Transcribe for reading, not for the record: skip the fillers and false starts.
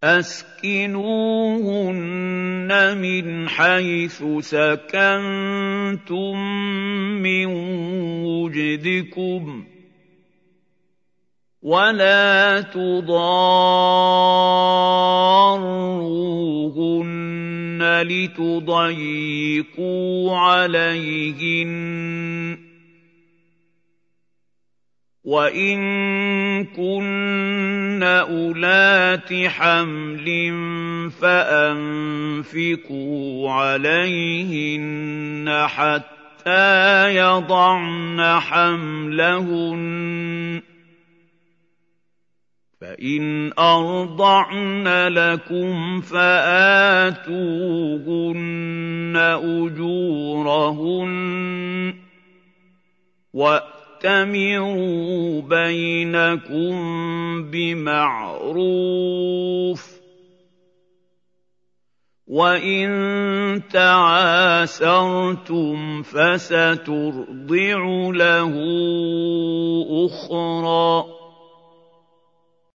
أَسْكِنُوهُنَّ مِنْ حَيْثُ سَكَنتُم مِّن وُجْدِكُمْ ۖ وَلَا تُضَارُّوهُنَّ لِتُضَيِّقُوا عَلَيْهِنَّ ۚ وَإِن كُنَّ أُولَاتِ حَمْلٍ فَأَنفِقُوا عَلَيْهِنَّ حَتَّىٰ يَضَعْنَ حَمْلَهُنَّ ۚ فَإِنْ أَرْضَعْنَ لَكُمْ فَآتُوهُنَّ أُجُورَهُنَّ ۖ وَأْتَمِرُوا بَيْنَكُم بِمَعْرُوفٍ ۖ وَإِن تَعَاسَرْتُمْ فَسَتُرْضِعُ لَهُ أُخْرَىٰ